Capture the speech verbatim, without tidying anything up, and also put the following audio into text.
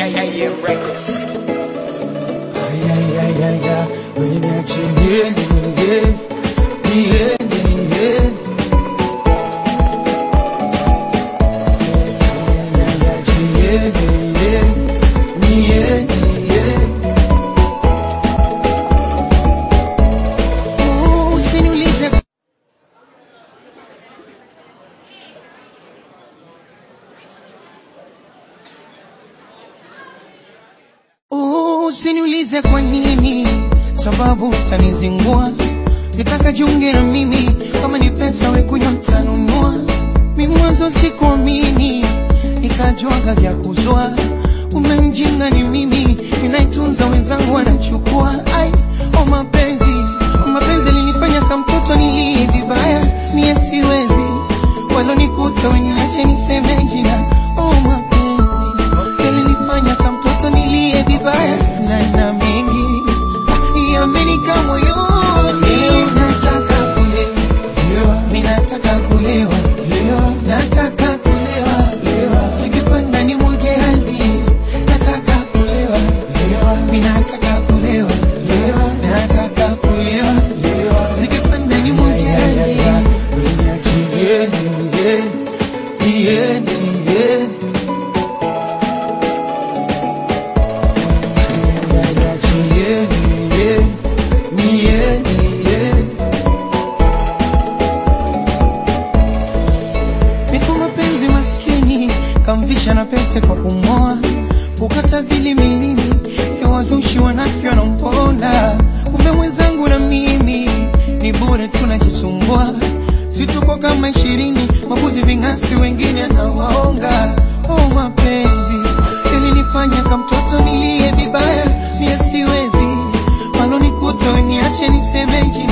ay, ay, ay, records. Ay, ay, ay, ay, ay, when I change, yeah, yeah, yeah. Usiniulize kwa nini, sababu utanizingua. Nitaka jiunge na mimi, kama ni pesa we kunywa tanunua. Mimi mwanzo sikuamini, nikajuaga vya kuzua. Umemjinga ni mimi, ninaitunza wenzangu wanachukua. Ai, oh mapenzi, oh mapenzi linifanya kama mtoto nilie vibaya. Mie siwezi, walonikuta weniache niseme jina. Oh mapenzi, linifanya kama mtoto nilie vibaya. Na na mingi, yamenika moyoni. Nataka kulewa, mimi nataka kulewa, nataka kulewa, sikipanda ni mwage hadi. Nataka kulewa, mimi nataka kulewa, nataka kulewa, sikipanda ni mwage hadi. Yeah, yeah, yeah, yeah. Kamvisha na pete kwa kumoa, kukata vili milini, ya wazushi wanafyo na mponda. Kumbe mwenzangu na mimi, ni bure tunajisumbua. Situko kama ishirini, mabuzi vingasti wengine anawaonga. Oh mapenzi, ilinifanya kama mtoto nilie vibaya. Mie siwezi, walonikuta weniache niseme jina.